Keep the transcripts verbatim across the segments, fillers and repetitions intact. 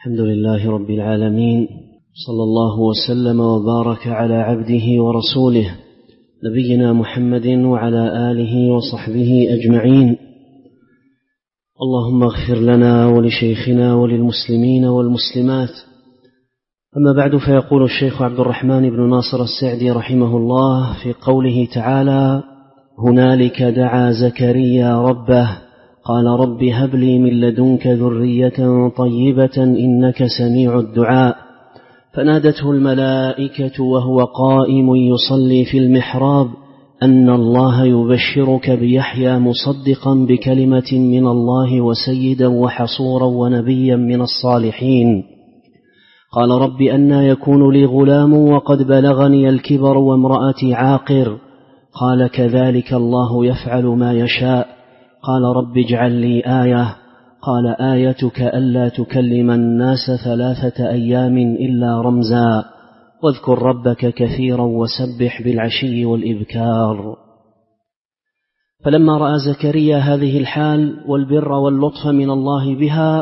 الحمد لله رب العالمين، صلى الله وسلم وبارك على عبده ورسوله نبينا محمد وعلى آله وصحبه أجمعين. اللهم اغفر لنا ولشيخنا وللمسلمين والمسلمات. أما بعد، فيقول الشيخ عبد الرحمن بن ناصر السعدي رحمه الله في قوله تعالى: هنالك دعا زكريا ربه قال رب هب لي من لدنك ذرية طيبة إنك سميع الدعاء، فنادته الملائكة وهو قائم يصلي في المحراب أن الله يبشرك بيحيى مصدقا بكلمة من الله وسيدا وحصورا ونبيا من الصالحين. قال رب أنى يكون لي غلام وقد بلغني الكبر وامرأتي عاقر. قال كذلك الله يفعل ما يشاء. قال رب اجعل لي آية. قال آيتك ألا تكلم الناس ثلاثة أيام إلا رمزا، واذكر ربك كثيرا وسبح بالعشي والإبكار. فلما رأى زكريا هذه الحال والبر واللطف من الله بها،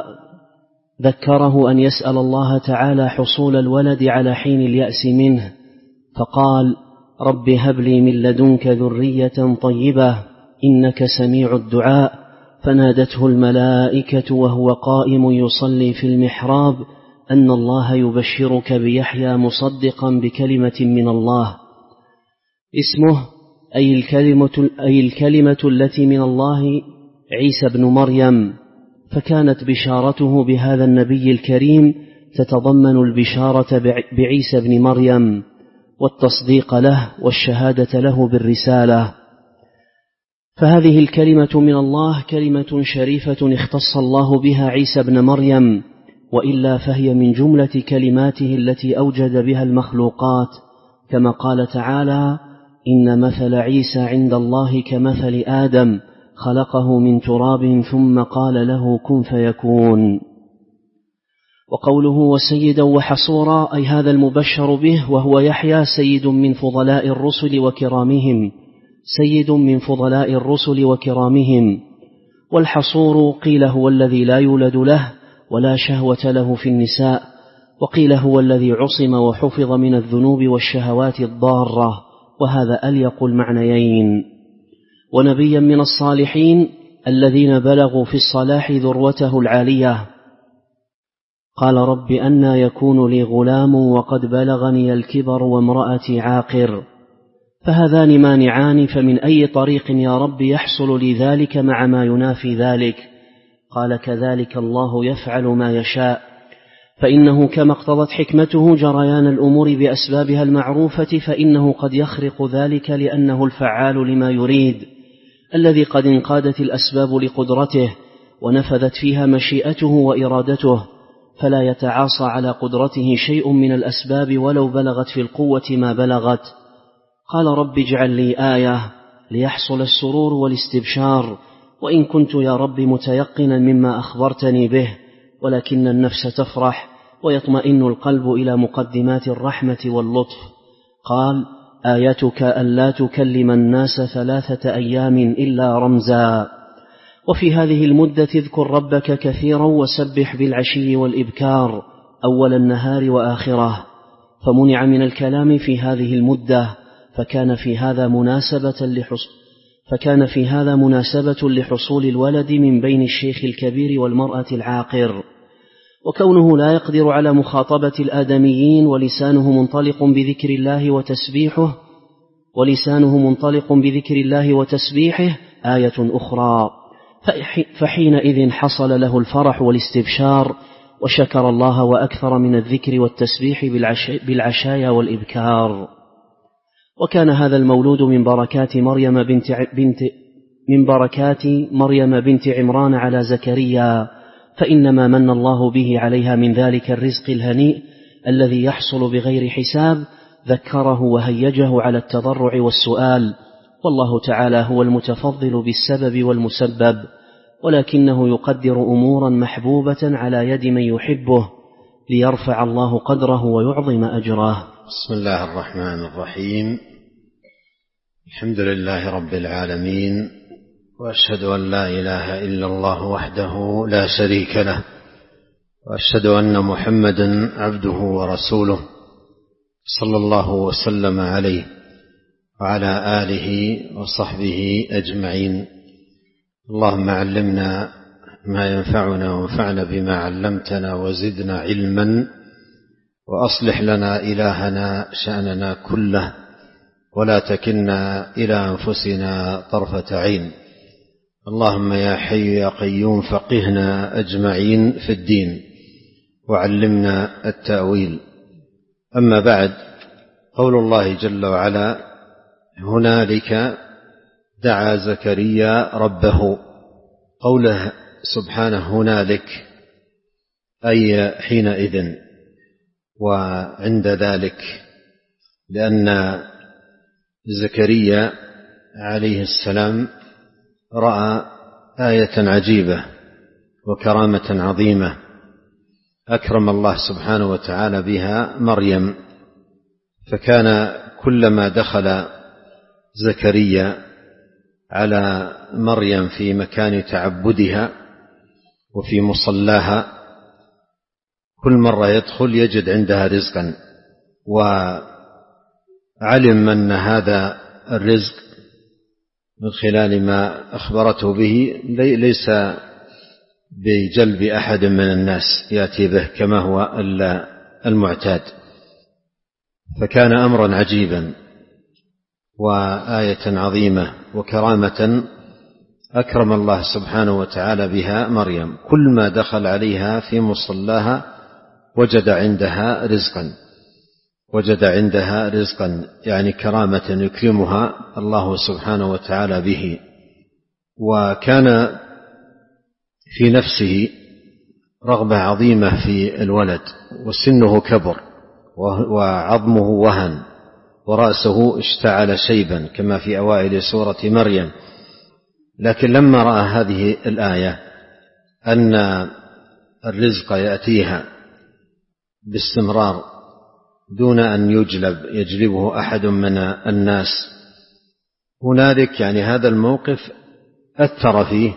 ذكره أن يسأل الله تعالى حصول الولد على حين اليأس منه، فقال: رب هب لي من لدنك ذرية طيبة إنك سميع الدعاء. فنادته الملائكة وهو قائم يصلي في المحراب أن الله يبشرك بيحيى مصدقا بكلمة من الله. اسمه أي الكلمة, أي الكلمة التي من الله عيسى بن مريم، فكانت بشارته بهذا النبي الكريم تتضمن البشارة بعيسى بن مريم والتصديق له والشهادة له بالرسالة. فهذه الكلمة من الله كلمة شريفة اختص الله بها عيسى بن مريم، وإلا فهي من جملة كلماته التي أوجد بها المخلوقات، كما قال تعالى: إن مثل عيسى عند الله كمثل آدم خلقه من تراب ثم قال له كن فيكون. وقوله وسيدا وحصورا أي هذا المبشر به وهو يحيى سيد من فضلاء الرسل وكرامهم سيد من فضلاء الرسل وكرامهم. والحصور قيل هو الذي لا يولد له ولا شهوة له في النساء، وقيل هو الذي عصم وحفظ من الذنوب والشهوات الضارة، وهذا أليق المعنيين. ونبيا من الصالحين الذين بلغوا في الصلاح ذروته العالية. قال رب أنى يكون لي غلام وقد بلغني الكبر وامرأتي عاقر. فهذان مانعان، فمن أي طريق يا رب يحصل لي ذلك مع ما ينافي ذلك؟ قال كذلك الله يفعل ما يشاء، فإنه كما اقتضت حكمته جريان الأمور بأسبابها المعروفة، فإنه قد يخرق ذلك لأنه الفعال لما يريد، الذي قد انقادت الأسباب لقدرته ونفذت فيها مشيئته وإرادته، فلا يتعاصى على قدرته شيء من الأسباب ولو بلغت في القوة ما بلغت. قال رب اجعل لي آية ليحصل السرور والاستبشار، وإن كنت يا رب متيقنا مما أخبرتني به، ولكن النفس تفرح ويطمئن القلب إلى مقدمات الرحمة واللطف. قال آيتك ألا تكلم الناس ثلاثة أيام إلا رمزا. وفي هذه المدة اذكر ربك كثيرا وسبح بالعشي والإبكار أول النهار وآخره. فمنع من الكلام في هذه المدة، فكان في هذا مناسبة لحصول فكان في هذا مناسبة لحصول الولد من بين الشيخ الكبير والمرأة العاقر. وكونه لا يقدر على مخاطبة الآدميين ولسانه منطلق بذكر الله وتسبيحه ولسانه منطلق بذكر الله وتسبيحه آية أخرى، فحينئذ حصل له الفرح والاستبشار وشكر الله وأكثر من الذكر والتسبيح بالعشايا والإبكار. وكان هذا المولود من بركات مريم بنت, بنت من بركات مريم بنت عمران على زكريا، فإنما من الله به عليها من ذلك الرزق الهنيء الذي يحصل بغير حساب ذكره وهيجه على التضرع والسؤال. والله تعالى هو المتفضل بالسبب والمسبب، ولكنه يقدر أمورا محبوبة على يد من يحبه ليرفع الله قدره ويعظم أجره. بسم الله الرحمن الرحيم. الحمد لله رب العالمين، وأشهد أن لا إله إلا الله وحده لا شريك له، وأشهد أن محمدا عبده ورسوله صلى الله وسلم عليه وعلى آله وصحبه أجمعين. اللهم علمنا ما ينفعنا وانفعنا بما علمتنا وزدنا علما، وأصلح لنا إلهنا شأننا كله، ولا تكلنا إلى أنفسنا طرفة عين. اللهم يا حي يا قيوم فقهنا أجمعين في الدين وعلمنا التأويل. أما بعد، قول الله جل وعلا: هنالك دعا زكريا ربه. قوله سبحانه هنالك أي حينئذ وعند ذلك، لأن زكريا عليه السلام رأى آية عجيبة وكرامة عظيمة أكرم الله سبحانه وتعالى بها مريم، فكان كلما دخل زكريا على مريم في مكان تعبدها وفي مصلاها كل مرة يدخل يجد عندها رزقا، وعلم أن هذا الرزق من خلال ما أخبرته به ليس بجلب أحد من الناس يأتي به كما هو المعتاد، فكان أمرا عجيبا وآية عظيمة وكرامة أكرم الله سبحانه وتعالى بها مريم. كل ما دخل عليها في مصلاها وجد عندها رزقا وجد عندها رزقا يعني كرامة يكرمها الله سبحانه وتعالى به. وكان في نفسه رغبة عظيمة في الولد، وسنه كبر وعظمه وهن ورأسه اشتعل شيبا كما في أوائل سورة مريم. لكن لما رأى هذه الآية أن الرزق يأتيها باستمرار دون أن يجلب يجلبه أحد من الناس، هنالك يعني هذا الموقف أثر فيه،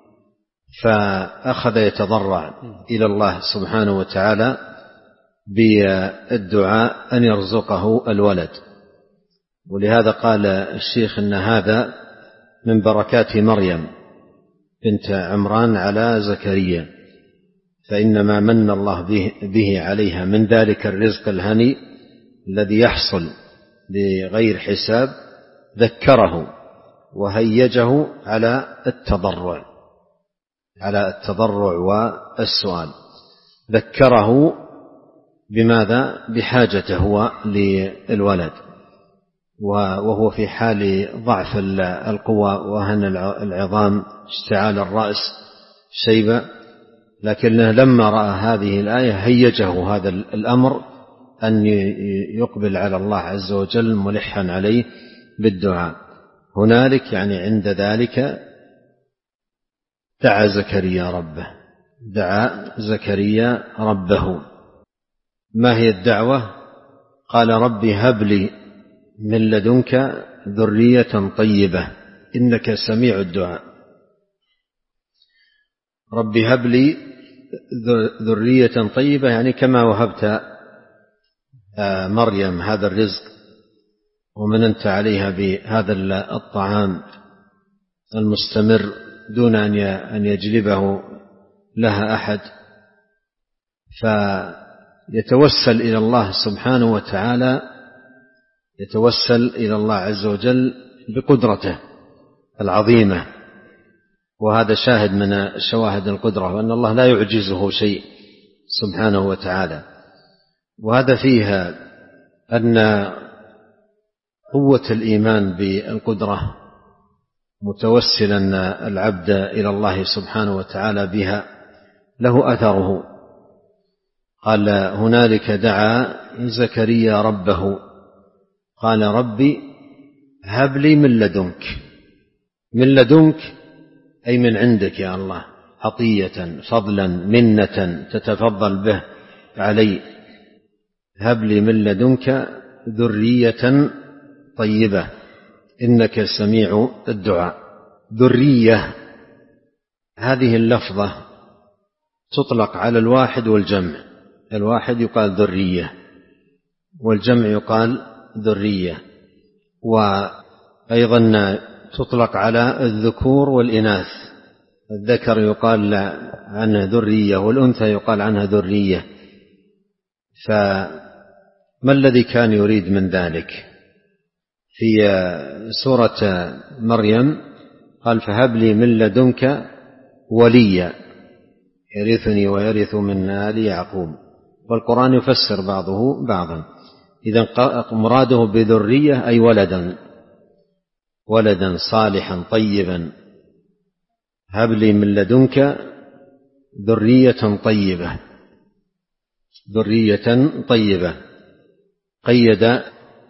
فأخذ يتضرع إلى الله سبحانه وتعالى بالدعاء أن يرزقه الولد. ولهذا قال الشيخ أن هذا من بركات مريم بنت عمران على زكريا، فإنما من الله به, به عليها من ذلك الرزق الهني الذي يحصل بغير حساب ذكره وهيجه على التضرع على التضرع والسؤال. ذكره بماذا؟ بحاجته هو للولد، وهو في حال ضعف القوى وهن العظام اشتعال الرأس شيبة، لكنه لما رأى هذه الآية هيجه هذا الأمر أن يقبل على الله عز وجل ملحا عليه بالدعاء. هنالك يعني عند ذلك دعا زكريا ربه دعا زكريا ربه. ما هي الدعوة؟ قال: ربي هب لي من لدنك ذرية طيبة إنك سميع الدعاء. ربي هب لي ذرية طيبة يعني كما وهبت مريم هذا الرزق ومننت عليها بهذا الطعام المستمر دون أن يجلبه لها أحد، فيتوسل إلى الله سبحانه وتعالى يتوسل إلى الله عز وجل بقدرته العظيمة، وهذا شاهد من شواهد القدرة، وأن الله لا يعجزه شيء سبحانه وتعالى. وهذا فيها أن قوة الإيمان بالقدرة متوسلا العبد إلى الله سبحانه وتعالى بها له أثره. قال: هنالك دعا زكريا ربه قال: ربي هب لي من لدنك. من لدنك أي من عندك يا الله، عطية فضلا منة تتفضل به علي. هب لي من لدنك ذرية طيبة إنك سميع الدعاء. ذرية هذه اللفظة تطلق على الواحد والجمع. الواحد يقال ذرية والجمع يقال ذرية. وأيضا تطلق على الذكور والإناث، الذكر يقال عنه ذرية والأنثى يقال عنها ذرية. فما الذي كان يريد من ذلك؟ في سورة مريم قال فهب لي من لدنك وليا يرثني ويرث من آل يعقوب، والقرآن يفسر بعضه بعضا. إذن مراده بذرية أي ولدا ولدا صالحا طيبا. هب لي من لدنك ذرية طيبة ذرية طيبة. قيد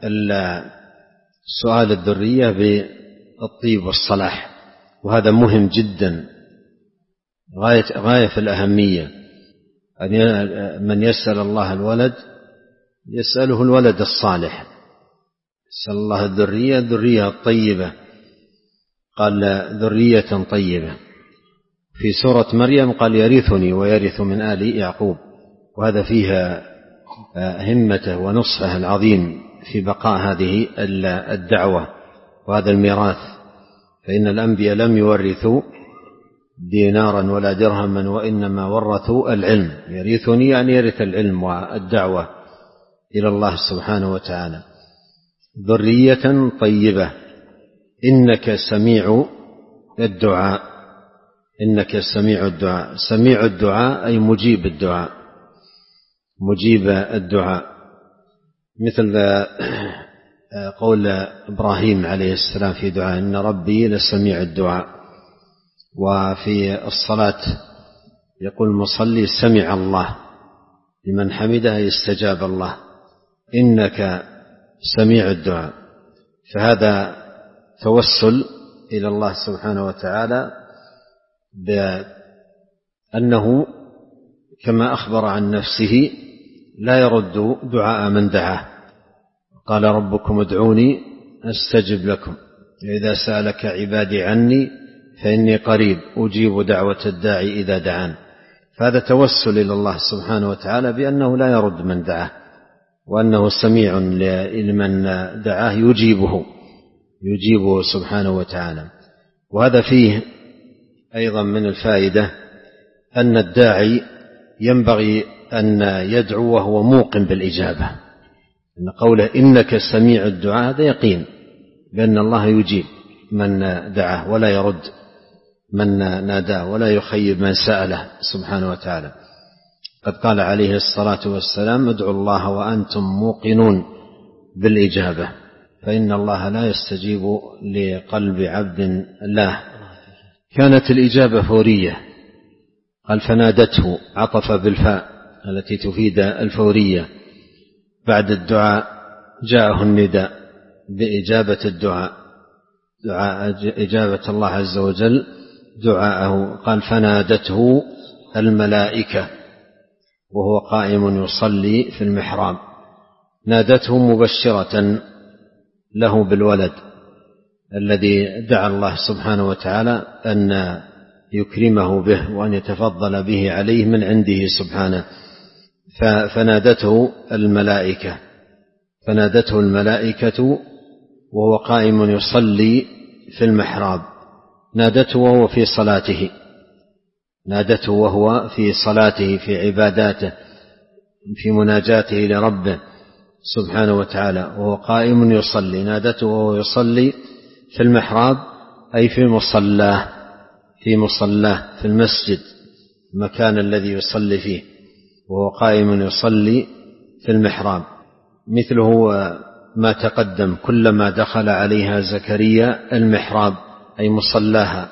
سؤال الذرية بالطيب والصلاح، وهذا مهم جدا غاية, غاية في الأهمية. من يسأل الله الولد يسأله الولد الصالح، يسأل الله الذرية الذرية الطيبة. قال ذرية طيبة. في سورة مريم قال يرثني ويرث من آل يعقوب، وهذا فيها همته ونصحه العظيم في بقاء هذه الدعوة وهذا الميراث. فإن الأنبياء لم يورثوا دينارا ولا درهما وإنما ورثوا العلم. يرثني يعني يرث العلم والدعوة إلى الله سبحانه وتعالى. ذرية طيبة إنك سميع الدعاء إنك سميع الدعاء. سميع الدعاء أي مجيب الدعاء مجيب الدعاء، مثل قول إبراهيم عليه السلام في دعاء إن ربي لسميع الدعاء. وفي الصلاة يقول المصلي سمع الله لمن حمده يستجاب الله. إنك سميع الدعاء. فهذا توسل إلى الله سبحانه وتعالى بأنه كما أخبر عن نفسه لا يرد دعاء من دعاه. قال ربكم ادعوني أستجب لكم إذا سألك عبادي عني فإني قريب أجيب دعوة الداعي إذا دعان. فهذا توسل إلى الله سبحانه وتعالى بأنه لا يرد من دعاه، وأنه سميع لمن دعاه يجيبه يجيبه سبحانه وتعالى. وهذا فيه أيضا من الفائدة أن الداعي ينبغي أن يدعو وهو موقن بالإجابة. أن قوله إنك سميع الدعاء هذا يقين بأن الله يجيب من دعاه ولا يرد من ناداه ولا يخيب من سأله سبحانه وتعالى. قد قال عليه الصلاة والسلام ادعوا الله وأنتم موقنون بالإجابة فإن الله لا يستجيب لقلب عبد الله. كانت الإجابة فورية. قال فنادته عطف بالفاء التي تفيد الفورية. بعد الدعاء جاءه النداء بإجابة الدعاء دعاء إجابة الله عز وجل دعاءه. قال فنادته الملائكة وهو قائم يصلي في المحراب. نادته مبشرة له بالولد الذي دعا الله سبحانه وتعالى أن يكرمه به وأن يتفضل به عليه من عنده سبحانه. فنادته الملائكة فنادته الملائكة وهو قائم يصلي في المحراب. نادته وهو في صلاته نادته وهو في صلاته في عباداته في مناجاته لربه سبحانه وتعالى وهو قائم يصلي. نادته وهو يصلي في المحراب أي في مصلاه في مصلاه في المسجد المكان الذي يصلي فيه وهو قائم يصلي في المحراب. مثله ما تقدم كلما دخل عليها زكريا المحراب أي مصلاها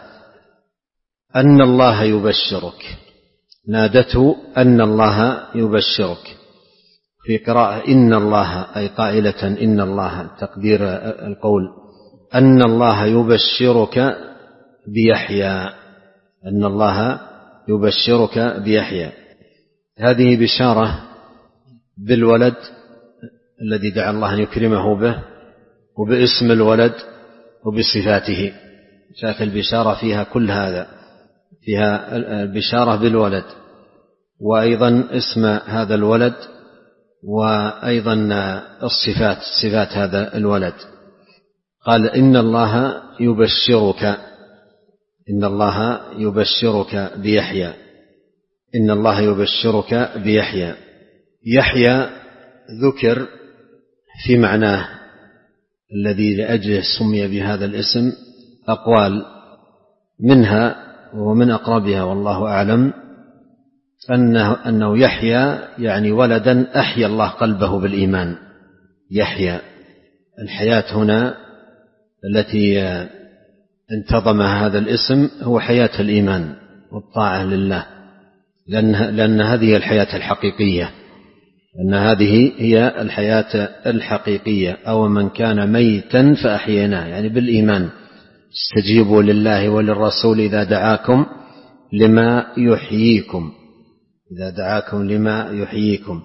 أن الله يبشرك. نادته أن الله يبشرك. في قراءة إن الله أي قائلة إن الله تقدير القول أن الله يبشرك بيحيى أن الله يبشرك بيحيى. هذه بشارة بالولد الذي دعا الله أن يكرمه به وباسم الولد وبصفاته. جاءت البشارة فيها كل هذا، فيها البشارة بالولد وأيضا اسم هذا الولد، وأيضا الصفات صفات هذا الولد. قال إن الله يبشرك إن الله يبشرك بيحيى إن الله يبشرك بيحيى. يحيى ذكر في معناه الذي لأجله سمي بهذا الاسم أقوال، منها ومن أقربها والله أعلم أنه, أنه يحيى يعني ولدا أحيا الله قلبه بالإيمان. يحيى الحياة هنا التي انتظمها هذا الاسم هو حياة الإيمان والطاعة لله، لأن, لأن هذه الحياة الحقيقية أن هذه هي الحياة الحقيقية. أو من كان ميتا فأحييناه، يعني بالإيمان. استجيبوا لله وللرسول إذا دعاكم لما يحييكم إذا دعاكم لما يحييكم.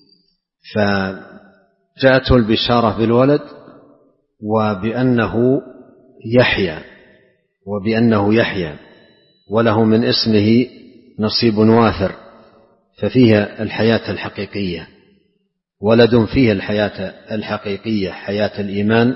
فجاءته البشارة بالولد وبأنه يحيى وبأنه يحيى وله من اسمه نصيب وافر، ففيها الحياة الحقيقية، ولد فيه الحياة الحقيقية، حياة الإيمان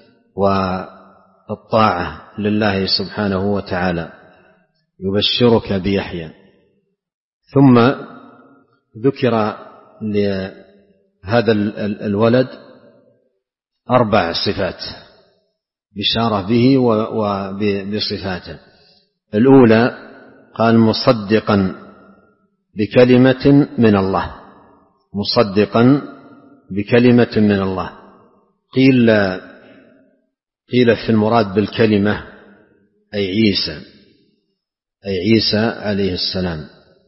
والطاعة لله سبحانه وتعالى. يبشرك بيحيى. ثم ذكر لهذا الولد أربع صفات بشارة به وبصفاته. الأولى قال مصدقا بكلمة من الله مصدقا بكلمة من الله. قيل قيل في المراد بالكلمة أي عيسى أي عيسى عليه السلام.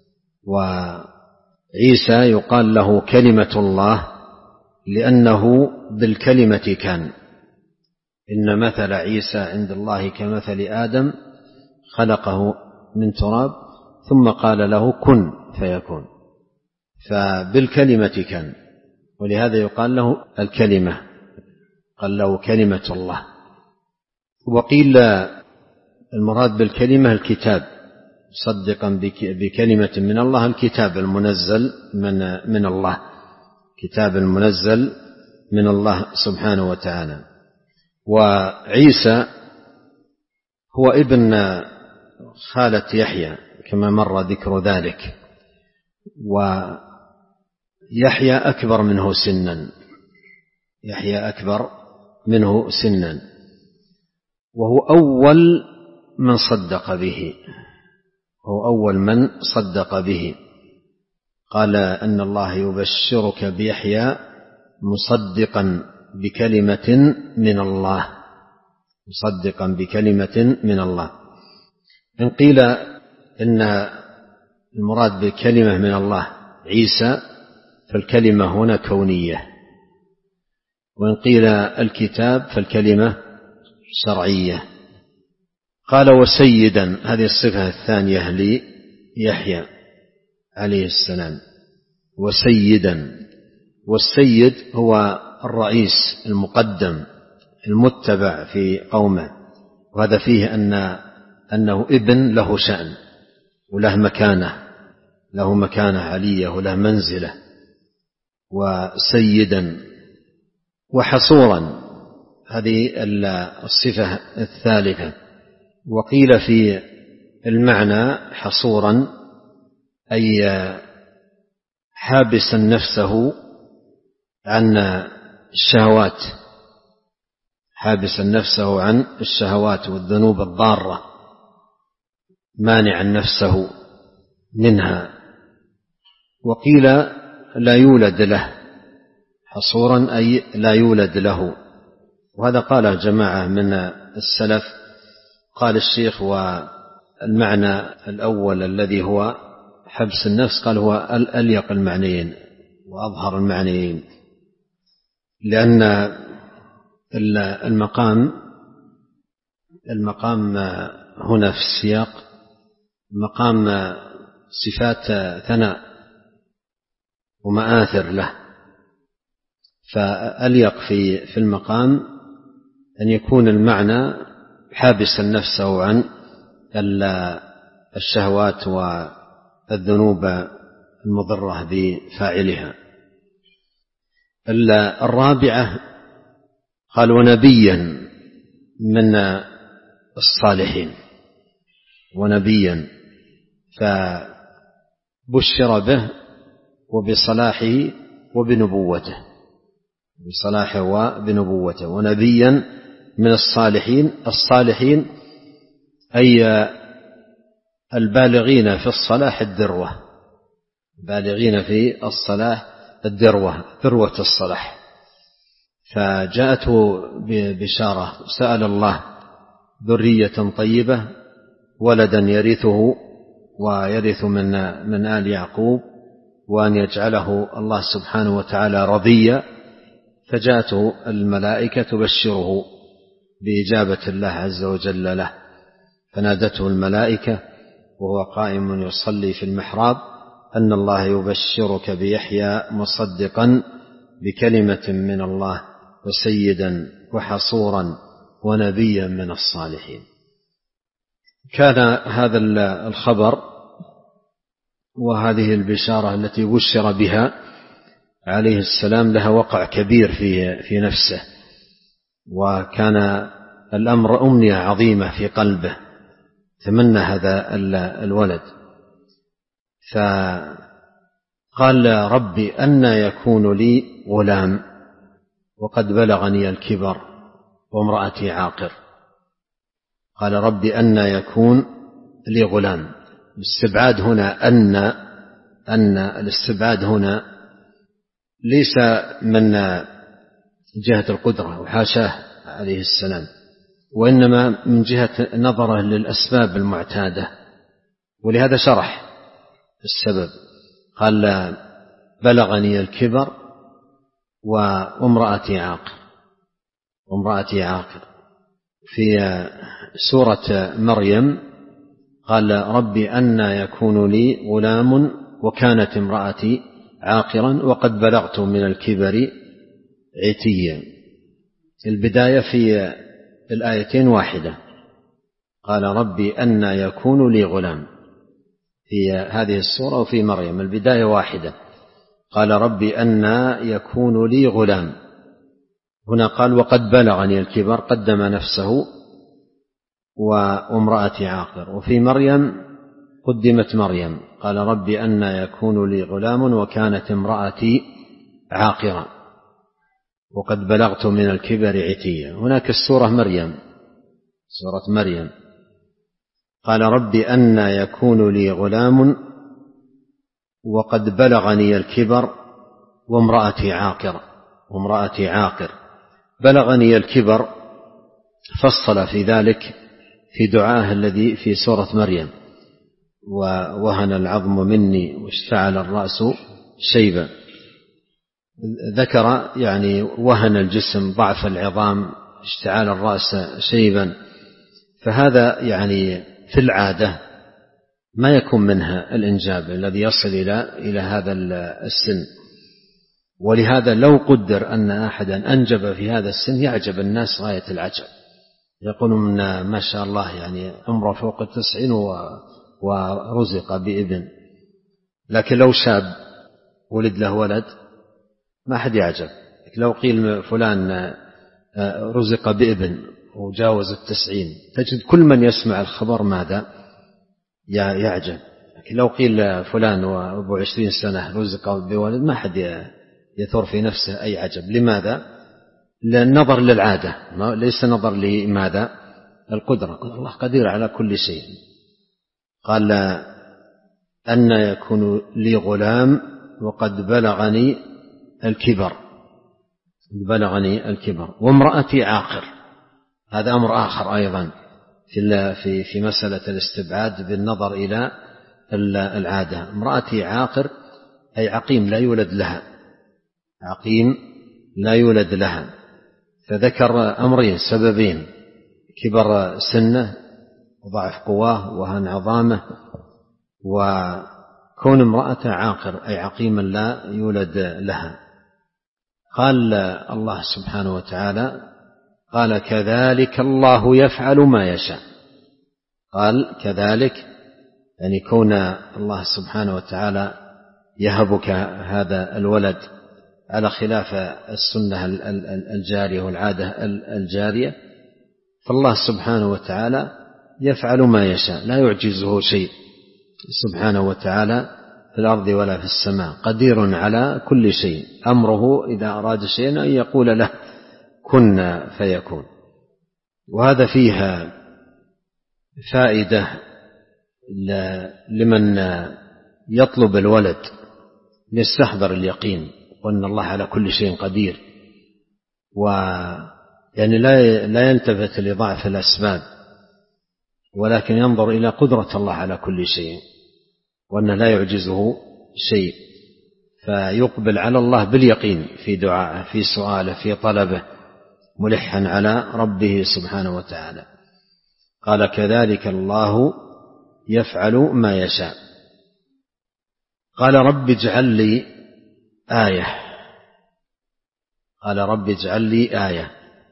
وعيسى يقال له كلمة الله لأنه بالكلمة كان. إن مثل عيسى عند الله كمثل آدم خلقه من تراب ثم قال له كن فيكون، فبالكلمة كان، ولهذا يقال له الكلمة، قال له كلمة الله. وقيل المراد بالكلمة الكتاب، صدقا بكلمة من الله، الكتاب المنزل من, من الله، كتاب المنزل من الله سبحانه وتعالى. وعيسى هو ابن خالة يحيى كما مر ذكر ذلك، ويحيى أكبر منه سنا يحيى أكبر منه سنا وهو أول من صدق به هو أول من صدق به. قال أن الله يبشرك بيحيى مصدقا بكلمة من الله مصدقا بكلمة من الله. إن قيل إن المراد بكلمة من الله عيسى فالكلمة هنا كونية، وإن قيل الكتاب فالكلمة شرعية. قال وسيدا، هذه الصفة الثانية ليحيى عليه السلام، وسيدا. والسيد هو الرئيس المقدم المتبع في قومه، وهذا فيه أن أنه ابن له شأن وله مكانة له مكانة علية وله منزلة. وسيدا وحصورا، هذه الصفة الثالثة. وقيل في المعنى حصورا أي حابسا نفسه عن الشهوات حابسا نفسه عن الشهوات والذنوب الضارة، مانعا نفسه منها. وقيل لا يولد له، حصورا أي لا يولد له، وهذا قال جماعة من السلف. قال الشيخ والمعنى الأول الذي هو حبس النفس قال هو الأليق المعنيين وأظهر المعنيين، لأن المقام المقام هنا في السياق مقام صفات ثناء ومآثر له، فأليق في في المقام أن يكون المعنى حابسا نفسه عن الشهوات والذنوب المضرة بفاعلها. الرابعة قال ونبيا من الصالحين، ونبيا فبشر به وبصلاحه وبنبوته، بصلاحه وبنبوته. ونبيا من الصالحين، الصالحين أي البالغين في الصلاح الذروة، بالغين في الصلاح الذروة، ذروة الصلاح. فجاءته ببشارة، سأل الله ذرية طيبة ولدا يرثه ويرث من من آل يعقوب، وأن يجعله الله سبحانه وتعالى رضيا. فجاءته الملائكة تبشره بإجابة الله عز وجل له، فنادته الملائكة وهو قائم يصلي في المحراب أن الله يبشرك بيحيى مصدقا بكلمة من الله وسيدا وحصورا ونبيا من الصالحين. كان هذا الخبر وهذه البشارة التي بشر بها عليه السلام لها وقع كبير في في نفسه، وكان الأمر أمنية عظيمة في قلبه، تمنى هذا الولد. فقال ربي أنى يكون لي غلام وقد بلغني الكبر وامرأتي عاقر. قال ربي أنى يكون لي غلام. الاستبعاد هنا أن أن الاستبعاد هنا ليس من جهة القدرة وحاشاه عليه السلام، وإنما من جهة نظره للأسباب المعتادة، ولهذا شرح السبب. قال بلغني الكبر وامرأتي عاقر، وامرأتي عاقر. في سورة مريم قال ربي أنى يكون لي غلام وكانت امرأتي عاقرا وقد بلغت من الكبر عتيا. البداية في الآيتين واحدة، قال ربي أنى يكون لي غلام في هذه السورة وفي مريم البداية واحدة، قال ربي أنى يكون لي غلام. هنا قال وقد بلغني الكبر، قدم نفسه وامرأتي عاقر. وفي مريم قدمت مريم، قال ربي أنى يكون لي غلام وكانت امرأتي عاقرا وقد بلغت من الكبر عتيا. هناك السورة مريم، سورة مريم، قال ربي أنى يكون لي غلام وقد بلغني الكبر وامرأتي عاقر، وامرأتي عاقر. بلغني الكبر فصل في ذلك في دعاه الذي في سورة مريم، ووهن العظم مني واشتعل الرأس شيبا. ذكر يعني وهن الجسم، ضعف العظام، اشتعال الرأس شيبا. فهذا يعني في العادة ما يكون منها الإنجاب الذي يصل إلى إلى هذا السن. ولهذا لو قدر أن أحدا أنجب في هذا السن يعجب الناس غاية العجب، يقولون ما شاء الله يعني عمره فوق التسعين ورزق بابن. لكن لو شاب ولد له ولد ما حد يعجب. لو قيل فلان رزق بابن وجاوز التسعين تجد كل من يسمع الخبر ماذا يعجب. لكن لو قيل فلان وابو عشرين سنة رزق بولد ما حد يثور في نفسه أي عجب. لماذا؟ للنظر للعادة، ليس نظر لماذا القدرة. الله قدير على كل شيء. قال أن يكون لي غلام وقد بلغني الكبر، بلغني الكبر وامرأتي عاقر. هذا أمر آخر أيضا في في في مسألة الاستبعاد بالنظر إلى العادة. امرأتي عاقر أي عقيم لا يولد لها، عقيم لا يولد لها. فذكر أمرين، سببين: كبر سنه وضعف قواه وهن عظامه، وكون امرأة عاقر أي عقيما لا يولد لها. قال الله سبحانه وتعالى قال كذلك الله يفعل ما يشاء. قال كذلك يعني كون الله سبحانه وتعالى يهبك هذا الولد على خلاف السنة الجارية والعادة الجارية، فالله سبحانه وتعالى يفعل ما يشاء، لا يعجزه شيء سبحانه وتعالى في الأرض ولا في السماء، قدير على كل شيء. أمره إذا أراد شيئا أن يقول له كن فيكون. وهذا فيها فائدة لمن يطلب الولد يستحضر اليقين وأن الله على كل شيء قدير، ويعني لا لا يلتفت لضعف الأسباب، ولكن ينظر إلى قدرة الله على كل شيء وأن لا يعجزه شيء، فيقبل على الله باليقين في دعائه، في سؤاله، في طلبه، ملحا على ربه سبحانه وتعالى. قال كذلك الله يفعل ما يشاء. قال رب اجعل لي آية، قال رب اجعل لي آية.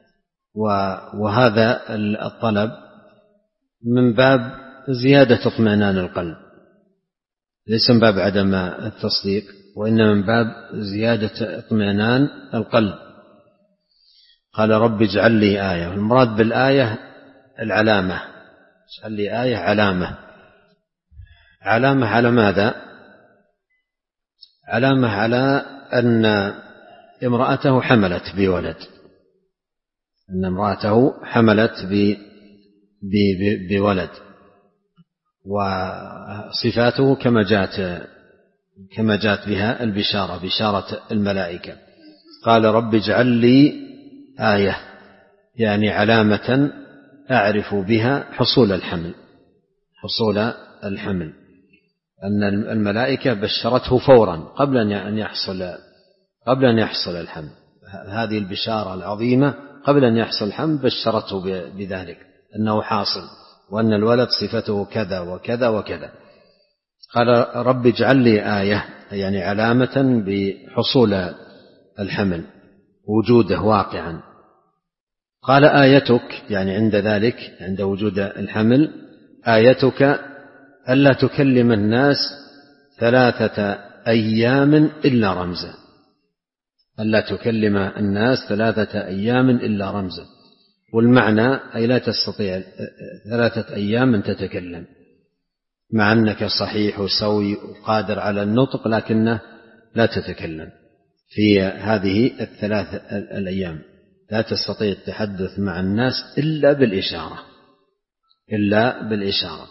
وهذا الطلب من باب زيادة اطمئنان القلب، ليس من باب عدم التصديق، وإنما من باب زيادة اطمئنان القلب. قال رب اجعل لي آية، المراد بالآية العلامة، اجعل لي آية علامة. علامة على ماذا؟ علامة على أن امرأته حملت بولد، أن امرأته حملت بولد، وصفاته كما جاءت كما جاءت بها البشارة، بشارة الملائكة. قال رب اجعل لي آية، يعني علامة أعرف بها حصول الحمل، حصول الحمل، أن الملائكة بشرته فورا قبل أن يحصل قبل أن يحصل الحمل. هذه البشارة العظيمة قبل أن يحصل الحمل بشرته بذلك أنه حاصل، وأن الولد صفته كذا وكذا وكذا. قال رب اجعل لي آية، يعني علامة بحصول الحمل، وجوده واقعا. قال آيتك، يعني عند ذلك عند وجود الحمل، آيتك ألا تكلم الناس ثلاثة أيام إلا رمزا، ألا تكلم الناس ثلاثة أيام إلا رمزا. والمعنى أي لا تستطيع ثلاثة أيام أن تتكلم، مع أنك صحيح وسوي وقادر على النطق، لكنه لا تتكلم في هذه الثلاث الأيام، لا تستطيع التحدث مع الناس إلا بالإشارة، إلا بالإشارة.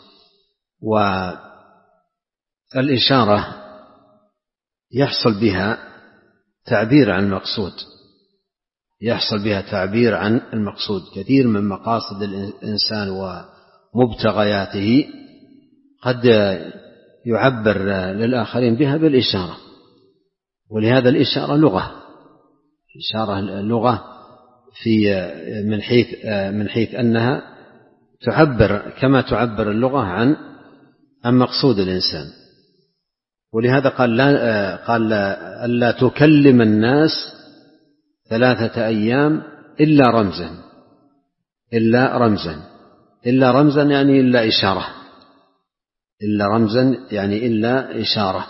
والإشارة يحصل بها تعبير عن المقصود، يحصل بها تعبير عن المقصود. كثير من مقاصد الإنسان ومبتغياته قد يعبر للآخرين بها بالإشارة، ولهذا الإشارة لغة، إشارة لغة في من حيث من حيث أنها تعبر كما تعبر اللغة عن عن مقصود الإنسان. ولهذا قال لا قال ألا تكلم الناس ثلاثة أيام إلا رمزا، إلا رمزا إلا رمزا يعني إلا إشارة، إلا رمزا يعني إلا إشارة.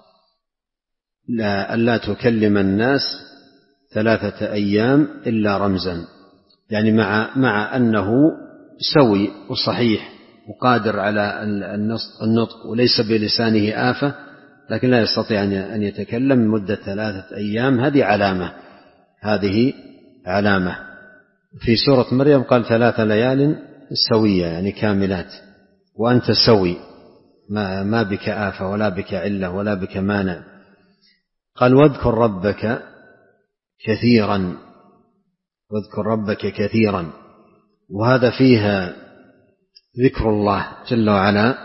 لا ألا تكلم الناس ثلاثة أيام إلا رمزا، يعني مع مع أنه سوي وصحيح وقادر على النطق وليس بلسانه آفة، لكن لا يستطيع أن يتكلم مدة ثلاثة أيام. هذه علامة، هذه علامة. في سورة مريم قال ثلاث ليال سوية، يعني كاملات، وأنت سوي، ما, ما بك آفة ولا بك علة ولا بك مانع. قال واذكر ربك كثيرا، واذكر ربك كثيرا. وهذا فيها ذكر الله جل وعلا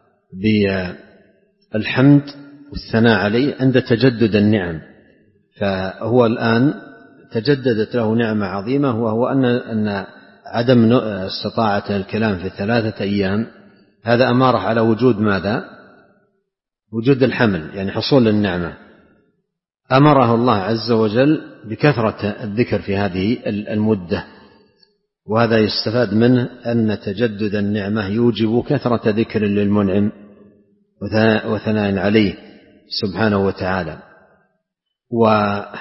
بالحمد والثناء عليه عند تجدد النعم. فهو الآن تجددت له نعمة عظيمة، وهو أن أن عدم استطاعته الكلام في ثلاثة أيام هذا أماره على وجود ماذا؟ وجود الحمل، يعني حصول النعمة. أمره الله عز وجل بكثرة الذكر في هذه المدة، وهذا يستفاد منه أن تجدد النعمة يوجب كثرة ذكر للمنعم وثناء عليه سبحانه وتعالى. وفي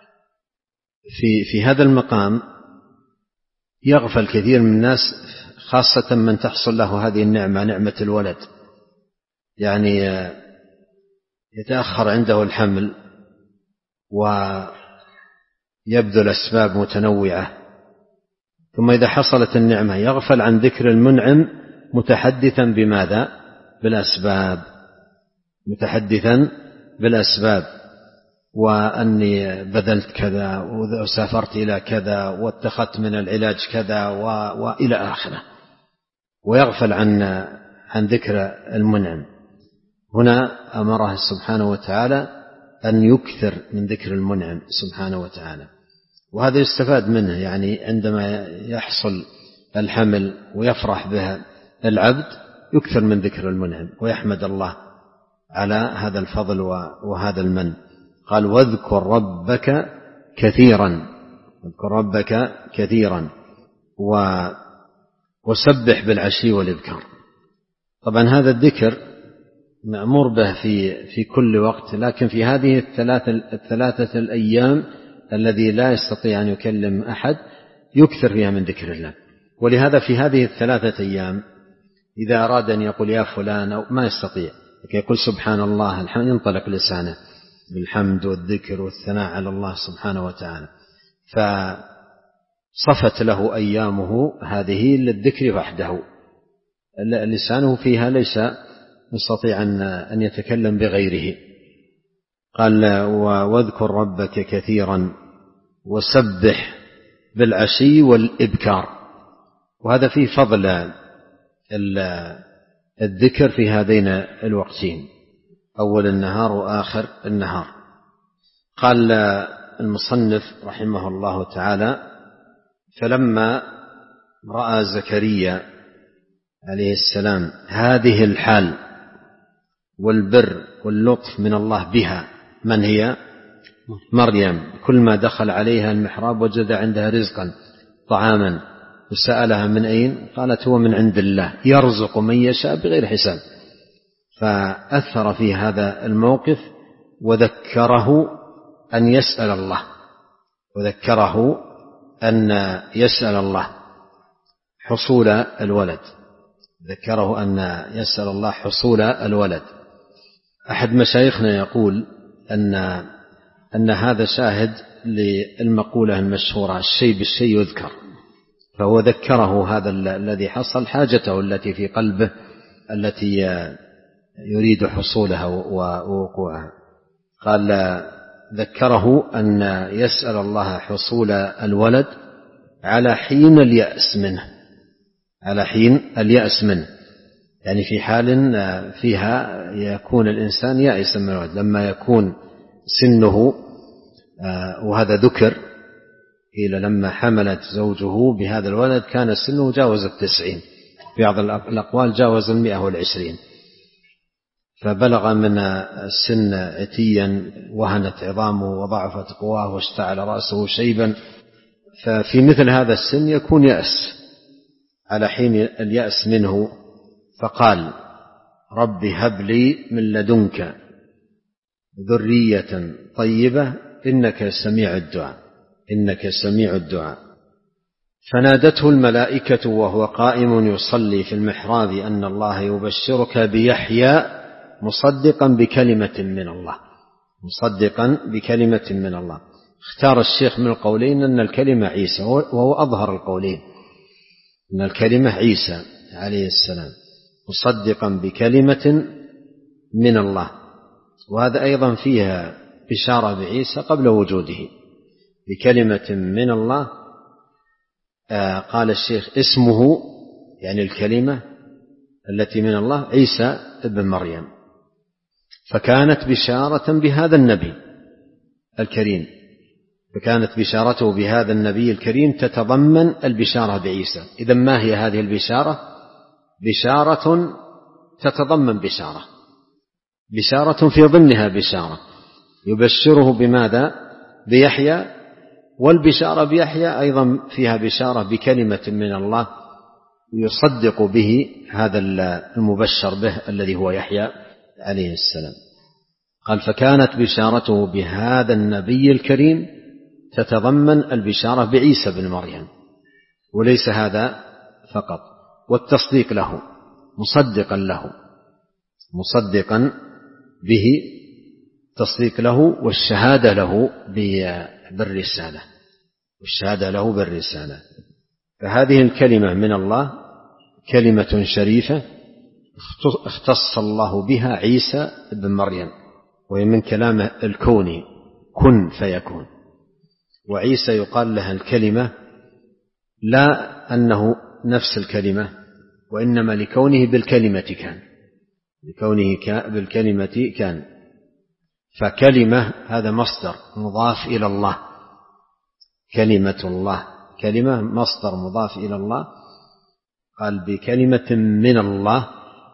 في هذا المقام يغفل كثير من الناس، خاصة من تحصل له هذه النعمة، نعمة الولد، يعني يتأخر عنده الحمل ويبذل أسباب متنوعة، ثم إذا حصلت النعمة يغفل عن ذكر المنعم متحدثا بماذا؟ بالأسباب، متحدثا بالأسباب، وأني بذلت كذا وسافرت إلى كذا واتخذت من العلاج كذا وإلى آخره، ويغفل عن عن ذكر المنعم. هنا أمره سبحانه وتعالى أن يكثر من ذكر المنعم سبحانه وتعالى، وهذا يستفاد منه، يعني عندما يحصل الحمل ويفرح بها العبد يكثر من ذكر المنعم ويحمد الله على هذا الفضل وهذا المن. قال واذكر ربك كثيرا، واذكر ربك كثيرا وسبح بالعشي والإبكار. طبعا هذا الذكر مأمور به في في كل وقت، لكن في هذه الثلاثة الثلاثة الأيام الذي لا يستطيع أن يكلم أحد يكثر فيها من ذكر الله. ولهذا في هذه الثلاثة أيام إذا أراد أن يقول يا فلان أو ما يستطيع، يقول سبحان الله الحمد، ينطلق لسانه بالحمد والذكر والثناء على الله سبحانه وتعالى، فصفت له أيامه هذه للذكر وحده، لسانه فيها ليس يستطيع أن يتكلم بغيره. قال واذكر ربك كثيرا وسبح بالعشي والإبكار. وهذا فيه فضل الذكر في هذين الوقتين، أول النهار وآخر النهار. قال المصنف رحمه الله تعالى فلما رأى زكريا عليه السلام هذه الحال والبر واللطف من الله بها، من هي؟ مريم، كل ما دخل عليها المحراب وجد عندها رزقا طعاما، وسألها من أين؟ قالت هو من عند الله يرزق من يشاء بغير حساب. فأثر في هذا الموقف وذكره أن يسأل الله، وذكره أن يسأل الله حصول الولد، ذكره أن يسأل الله حصول الولد. أحد مشايخنا يقول أن أن هذا شاهد للمقولة المشهورة الشيء بالشيء يذكر، فهو ذكره هذا الذي حصل حاجته التي في قلبه التي يريد حصولها ووقوعها. قال ذكره أن يسأل الله حصول الولد على حين اليأس منه، على حين اليأس منه، يعني في حال فيها يكون الإنسان يائسا من الولد، لما يكون سنه، وهذا ذكر إلى لما حملت زوجه بهذا الولد كان سنه جاوز التسعين، في بعض الأقوال جاوز المئة والعشرين، فبلغ من السن عتيا وهنت عظامه وضعفت قواه واشتعل رأسه شيبا. ففي مثل هذا السن يكون يأس، على حين اليأس منه، فقال رب هب لي من لدنك ذرية طيبة إنك سميع الدعاء، إنك سميع الدعاء. فنادته الملائكة وهو قائم يصلي في المحراب أن الله يبشرك بيحيى مصدقا بكلمة من الله، مصدقا بكلمة من الله. اختار الشيخ من القولين أن الكلمة عيسى، وهو أظهر القولين، أن الكلمة عيسى عليه السلام مصدقا بكلمة من الله. وهذا أيضا فيها بشارة بعيسى قبل وجوده، بكلمة من الله. آه قال الشيخ اسمه يعني الكلمة التي من الله عيسى ابن مريم، فكانت بشارة بهذا النبي الكريم، فكانت بشارته بهذا النبي الكريم تتضمن البشارة بعيسى. إذن ما هي هذه البشارة؟ بشارة تتضمن بشارة، بشارة في ضمنها بشارة، يبشره بماذا؟ بيحيى، والبشارة بيحيى أيضا فيها بشارة بكلمة من الله يصدق به هذا المبشر به الذي هو يحيى عليه السلام. قال فكانت بشارته بهذا النبي الكريم تتضمن البشارة بعيسى بن مريم، وليس هذا فقط، والتصديق له مصدقا له مصدقا به تصديق له، والشهادة له بالرسالة والشهادة له بالرسالة. فهذه الكلمة من الله كلمة شريفة اختص الله بها عيسى بن مريم، وهي من كلامه الكوني كن فيكون. وعيسى يقال لها الكلمة لا أنه نفس الكلمة، وإنما لكونه بالكلمة كان لكونه بالكلمة كان فكلمة هذا مصدر مضاف إلى الله، كلمة الله كلمة مصدر مضاف إلى الله. قال بكلمة من الله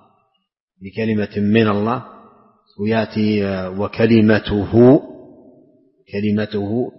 بكلمة من الله، ويأتي وكلمته كلمته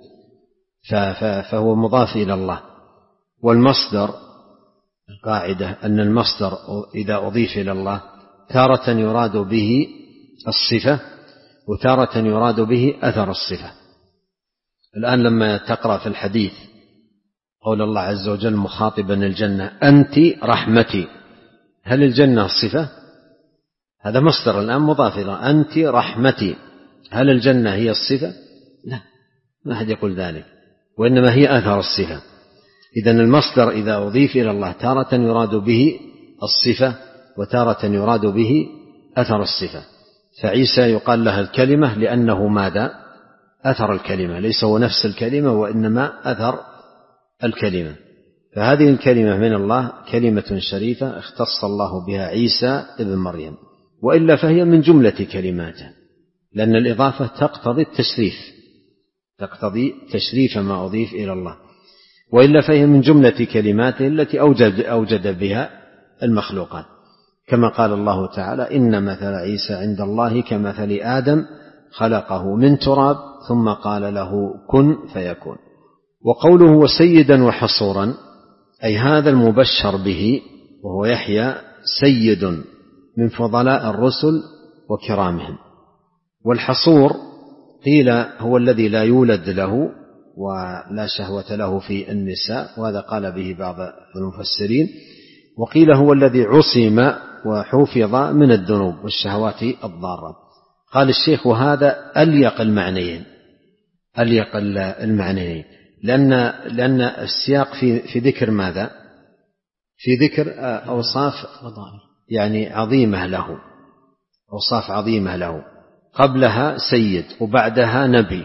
فهو مضاف إلى الله. والمصدر القاعدة أن المصدر إذا أضيف إلى الله تارة يراد به الصفة وتارة يراد به أثر الصفة. الآن لما تقرأ في الحديث قول الله عز وجل مخاطبا الجنة أنت رحمتي، هل الجنة الصفة؟ هذا مصدر الآن مضاف إلى أنت رحمتي، هل الجنة هي الصفة؟ لا، ما أحد يقول ذلك، وإنما هي أثر الصفة. إذن المصدر إذا أضيف إلى الله تارة يراد به الصفة وتارة يراد به أثر الصفة. فعيسى يقال لها الكلمة لأنه ماذا؟ أثر الكلمة، ليس هو نفس الكلمة وإنما أثر الكلمة. فهذه الكلمة من الله كلمة شريفة اختص الله بها عيسى ابن مريم، وإلا فهي من جملة كلماته، لأن الإضافة تقتضي التشريف تقتضي تشريف ما أضيف إلى الله، وإلا فهي من جملة كلماته التي أوجد, أوجد بها المخلوقات، كما قال الله تعالى إن مثل عيسى عند الله كمثل آدم خلقه من تراب ثم قال له كن فيكون. وقوله وسيدا وحصورا أي هذا المبشر به وهو يحيى سيد من فضلاء الرسل وكرامهم. والحصور قيل هو الذي لا يولد له ولا شهوة له في النساء، وهذا قال به بعض المفسرين. وقيل هو الذي عصم وحفظ من الذنوب والشهوات الضارة. قال الشيخ وهذا أليق المعنيين أليق المعنيين لأن, لأن السياق في, في ذكر ماذا؟ في ذكر أوصاف يعني عظيمة له أوصاف عظيمة له، قبلها سيد وبعدها نبي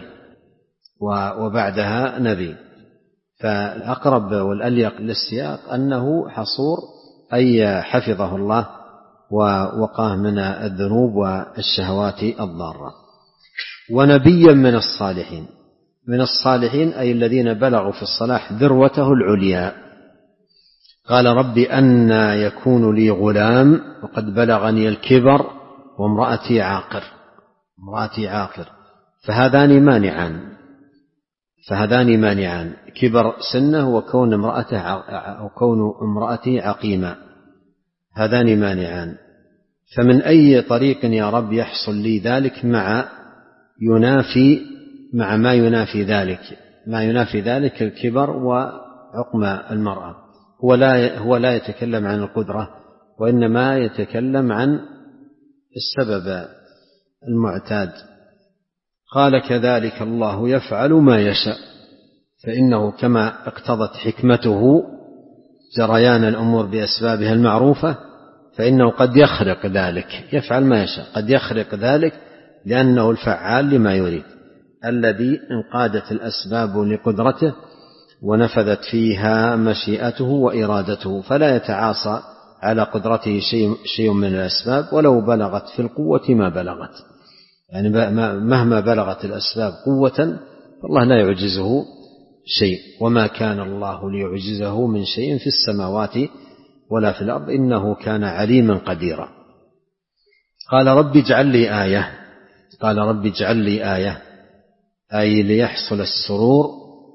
وبعدها نبي. فالأقرب والأليق للسياق أنه حصور أي حفظه الله ووقاه من الذنوب والشهوات الضارة. ونبيا من الصالحين من الصالحين أي الذين بلغوا في الصلاح ذروته العليا. قال رب أنى يكون لي غلام وقد بلغني الكبر وامرأتي عاقر امرأتي عاقر فهذان مانعان فهذان مانعان كبر سنه وكون امرأته وكون امرأتي عقيما، هذان مانعان. فمن أي طريق يا رب يحصل لي ذلك مع ينافي مع ما ينافي ذلك ما ينافي ذلك الكبر وعقم المرأة. هو لا هو لا يتكلم عن القدرة، وإنما يتكلم عن السبب المعتاد. قال كذلك الله يفعل ما يشاء، فإنه كما اقتضت حكمته جريان الأمور بأسبابها المعروفة فإنه قد يخرق ذلك يفعل ما يشاء قد يخرق ذلك لأنه الفعال لما يريد الذي انقادت الأسباب لقدرته ونفذت فيها مشيئته وإرادته، فلا يتعاصى على قدرته شيء, شيء من الأسباب ولو بلغت في القوة ما بلغت، يعني مهما بلغت الأسباب قوة فالله لا يعجزه شيء، وما كان الله ليعجزه من شيء في السماوات ولا في الأرض إنه كان عليما قديرا. قال رب اجعل لي آية قال رب اجعل لي آية أي ليحصل السرور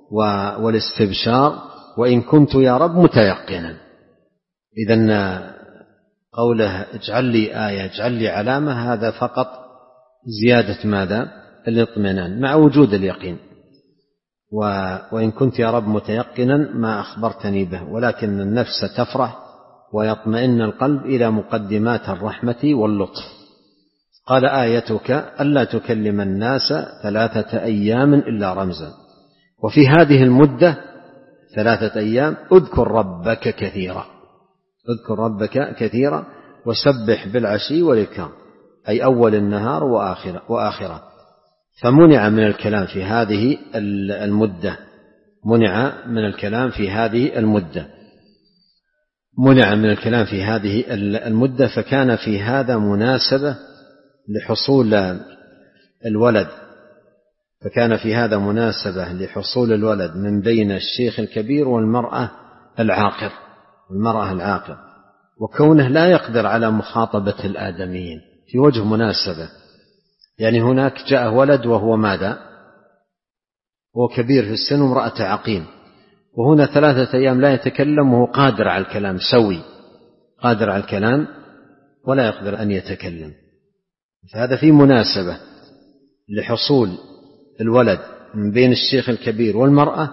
والاستبشار وإن كنت يا رب متيقنا. إذن قوله اجعل لي آية اجعل لي علامة هذا فقط زيادة ماذا؟ الاطمئنان مع وجود اليقين. وإن كنت يا رب متيقنا ما أخبرتني به، ولكن النفس تفرح ويطمئن القلب إلى مقدمات الرحمة واللطف. قال آيتك ألا تكلم الناس ثلاثة أيام إلا رمزا. وفي هذه المدة ثلاثة أيام اذكر ربك كثيرا، اذكر ربك كثيرا وسبح بالعشي والإبكار، أي أول النهار وآخرة, وآخرة. فمنع من الكلام في هذه المدة، منع من الكلام في هذه المدة منع من الكلام في هذه المدة فكان في هذا مناسبة لحصول الولد فكان في هذا مناسبة لحصول الولد من بين الشيخ الكبير والمرأة العاقر والمرأة العاقر وكونه لا يقدر على مخاطبة الآدميين في وجه مناسبة. يعني هناك جاء ولد وهو ماذا؟ هو كبير في السن وامرأة عقيم، وهنا ثلاثة أيام لا يتكلم وهو قادر على الكلام، سوي قادر على الكلام ولا يقدر أن يتكلم. فهذا في مناسبة لحصول الولد من بين الشيخ الكبير والمرأة،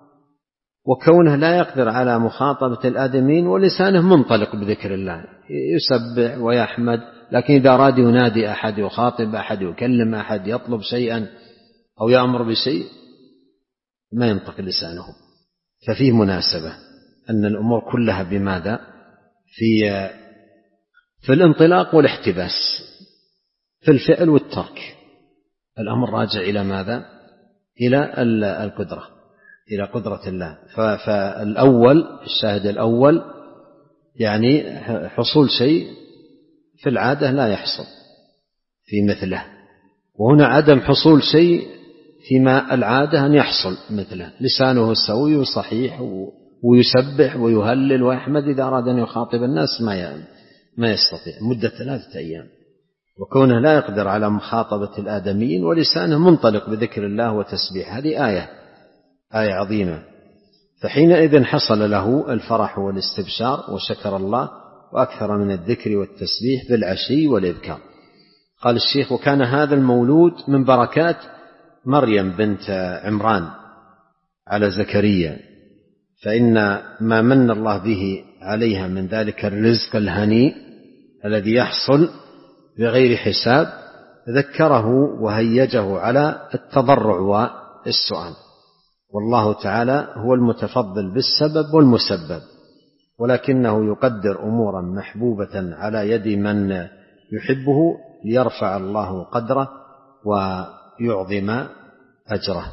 وكونه لا يقدر على مخاطبة الآدمين ولسانه منطلق بذكر الله، يسبح ويحمد، لكن إذا أراد ينادي أحد، يخاطب أحد، يكلم أحد، يطلب شيئا أو يأمر بشيء ما ينطق لسانه. ففيه مناسبة أن الأمور كلها بماذا؟ في في الانطلاق والاحتباس، في الفعل والترك. الأمر راجع إلى ماذا؟ إلى القدرة، إلى قدرة الله. فالأول الشاهد الأول يعني حصول شيء في العادة لا يحصل في مثله، وهنا عدم حصول شيء فيما العادة أن يحصل مثله. لسانه سوي وصحيح ويسبح ويهلل ويحمد، إذا أراد أن يخاطب الناس ما ما يستطيع مدة ثلاثة أيام، وكونه لا يقدر على مخاطبة الآدميين ولسانه منطلق بذكر الله وتسبيح. هذه آية آية عظيمة. فحينئذ حصل له الفرح والاستبشار وشكر الله وأكثر من الذكر والتسبيح بالعشي والإبكار. قال الشيخ: وكان هذا المولود من بركات مريم بنت عمران على زكريا، فإن ما من الله به عليها من ذلك الرزق الهنيء الذي يحصل بغير حساب ذكره وهيجه على التضرع والسؤال. والله تعالى هو المتفضل بالسبب والمسبب، ولكنه يقدر أمورا محبوبة على يد من يحبه ليرفع الله قدره ويعظم أجره.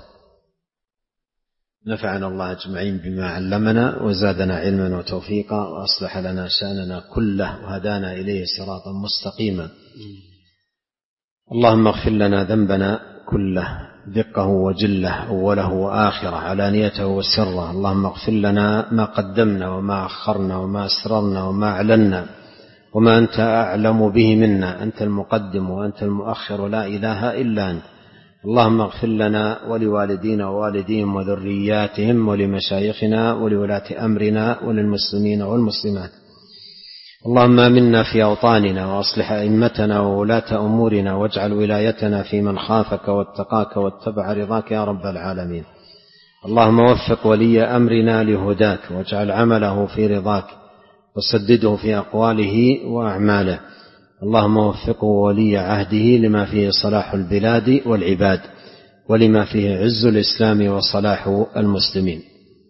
نفعنا الله أجمعين بما علمنا وزادنا علما وتوفيقا وأصلح لنا شأننا كله وهدانا إليه صراطا مستقيما. اللهم اغفر لنا ذنبنا كله دقه وجله أوله وآخره علانيته وسره. اللهم اغفر لنا ما قدمنا وما أخرنا وما أسررنا وما أعلنا وما أنت أعلم به منا، أنت المقدم وأنت المؤخر لا إله إلا أنت. اللهم اغفر لنا ولوالدينا ووالديهم وذرياتهم ولمشايخنا ولولاة أمرنا وللمسلمين والمسلمات. اللهم آمنا في أوطاننا وأصلح أئمتنا وولاة أمورنا واجعل ولايتنا في من خافك واتقاك واتبع رضاك يا رب العالمين. اللهم وفق ولي أمرنا لهداك واجعل عمله في رضاك وسدده في أقواله وأعماله. اللهم وفقه ولي عهده لما فيه صلاح البلاد والعباد ولما فيه عز الإسلام وصلاح المسلمين.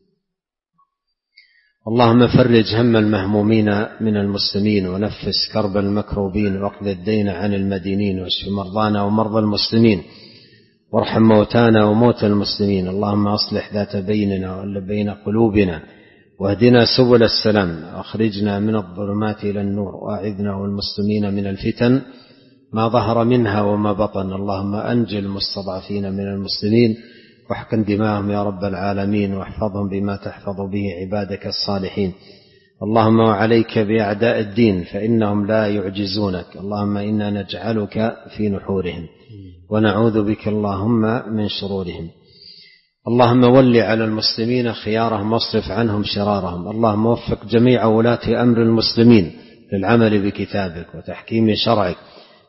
اللهم فرج هم المهمومين من المسلمين ونفس كرب المكروبين واقض الدين عن المدينين واشف مرضانا ومرضى المسلمين وارحم موتانا وموتى المسلمين. اللهم أصلح ذات بيننا وألف بين قلوبنا واهدنا سبل السلام واخرجنا من الظلمات إلى النور وأعذنا والمسلمين من الفتن ما ظهر منها وما بطن. اللهم أنجل المستضعفين من المسلمين واحقن دماءهم يا رب العالمين واحفظهم بما تحفظ به عبادك الصالحين. اللهم وعليك بأعداء الدين فإنهم لا يعجزونك. اللهم إنا نجعلك في نحورهم ونعوذ بك اللهم من شرورهم. اللهم ول على المسلمين خيارهم واصرف عنهم شرارهم. اللهم وفق جميع ولاة أمر المسلمين للعمل بكتابك وتحكيم شرعك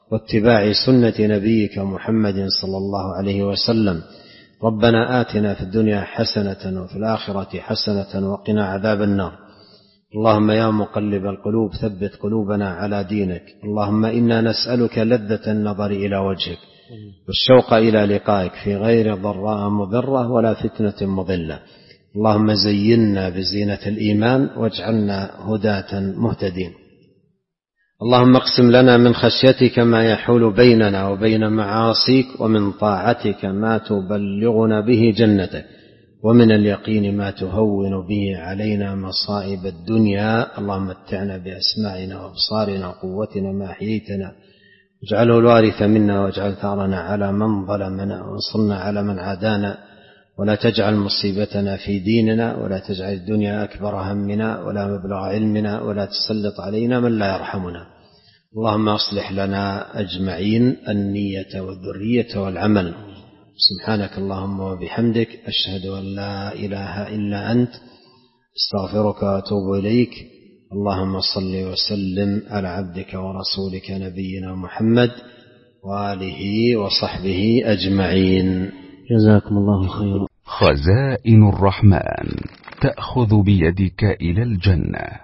واتباع سنة نبيك محمد صلى الله عليه وسلم. ربنا آتنا في الدنيا حسنة وفي الآخرة حسنة وقنا عذاب النار. اللهم يا مقلب القلوب ثبت قلوبنا على دينك. اللهم إنا نسألك لذة النظر إلى وجهك والشوق إلى لقائك في غير ضراء مضرة ولا فتنة مضلة. اللهم زينا بزينة الإيمان واجعلنا هداة مهتدين. اللهم اقسم لنا من خشيتك ما يحول بيننا وبين معاصيك، ومن طاعتك ما تبلغنا به جنتك، ومن اليقين ما تهون به علينا مصائب الدنيا. اللهم متعنا بأسماعنا وأبصارنا وقوتنا ما أحييتنا، اجعله الوارث منا واجعل ثارنا على من ظلمنا وانصرنا على من عادانا، ولا تجعل مصيبتنا في ديننا، ولا تجعل الدنيا أكبر همنا ولا مبلغ علمنا، ولا تسلط علينا من لا يرحمنا. اللهم أصلح لنا أجمعين النية والذرية والعمل. سبحانك اللهم وبحمدك، أشهد أن لا إله إلا أنت، استغفرك وأتوب إليك. اللهم صل وسلم على عبدك ورسولك نبينا محمد وآله وصحبه أجمعين. جزاكم الله خيرا. خزائن الرحمن تأخذ بيدك إلى الجنة.